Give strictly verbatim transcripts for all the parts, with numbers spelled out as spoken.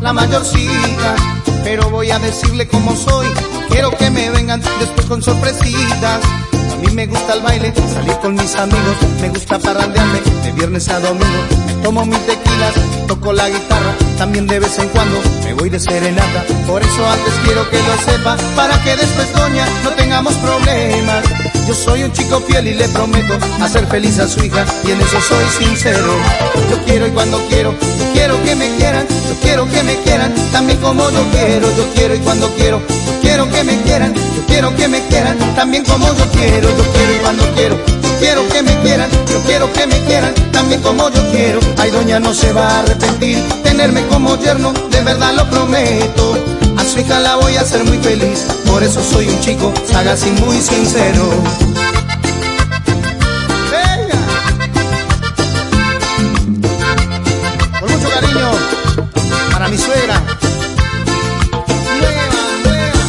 la mayorcita, pero voy a decirle cómo soy. Quiero que me vengan después con sorpresitas. A mí me gusta el baile, salir con mis amigos, me gusta parrandearme de viernes a domingo. Me tomo mis tequilas, toco la guitarra, también de vez en cuando me voy de serenata. Por eso antes quiero que lo sepa, para que después, doña, no tengamos problemas. Yo soy un chico fiel y le prometo hacer feliz a su hija, y en eso soy sincero. Yo quiero y cuando quiero, yo quiero que me quieran, yo quiero que me quieran, también como yo quiero. Yo quiero y cuando quiero, yo quiero que me quieran, yo quiero que me quieran, también como yo quiero. Yo quiero y cuando quiero, yo quiero que me quieran, yo quiero que me quieran, también como yo quiero. Ay, doña, no se va a arrepentir tenerme como yerno, de verdad lo prometo. A su hija la voy a hacer muy feliz, por eso soy un chico sagaz y muy sincero. ¡Venga! Con mucho cariño para mi suegra. ¡Nueva, nueva,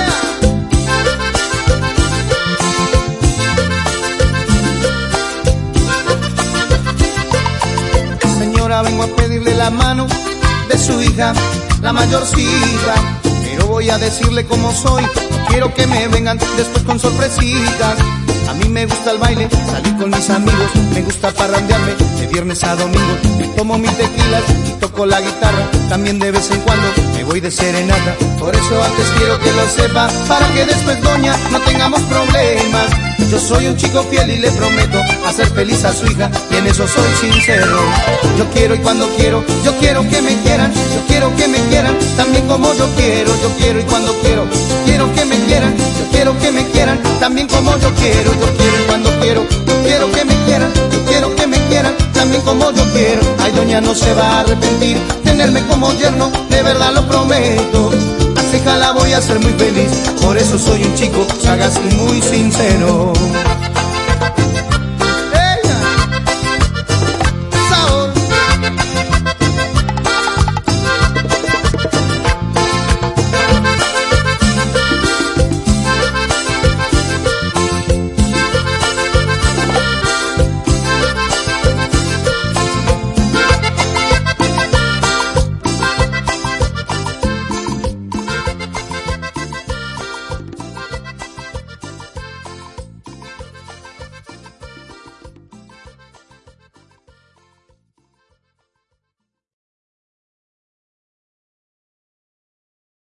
nueva! Señora, vengo a pedirle la mano de su hija, la mayorcita, pero voy a decirle cómo soy. Quiero que me vengan después con sorpresitas. A mí me gusta el baile, salir con mis amigos, me gusta parrandearme de viernes a domingo. Me tomo mis tequilas y toco la guitarra, también de vez en cuando me voy de serenata. Por eso antes quiero que lo sepa, para que después, doña, no tengamos problemas. Yo soy un chico fiel y le prometo hacer feliz a su hija, y en eso soy sincero. Yo quiero y cuando quiero, yo quiero que me quieran, yo quiero que me quieran, también como yo quiero. Yo quiero y cuando quiero, yo quiero que me quieran, yo quiero que me quieran, también como yo quiero. Yo quiero y cuando quiero, yo quiero que me quieran, yo quiero que me quieran, también como yo quiero. Ay, doña, no se va a arrepentir tenerme como yerno, de verdad lo prometo. A su hija la voy a hacer muy feliz, por eso soy un chico sagaz y muy sincero.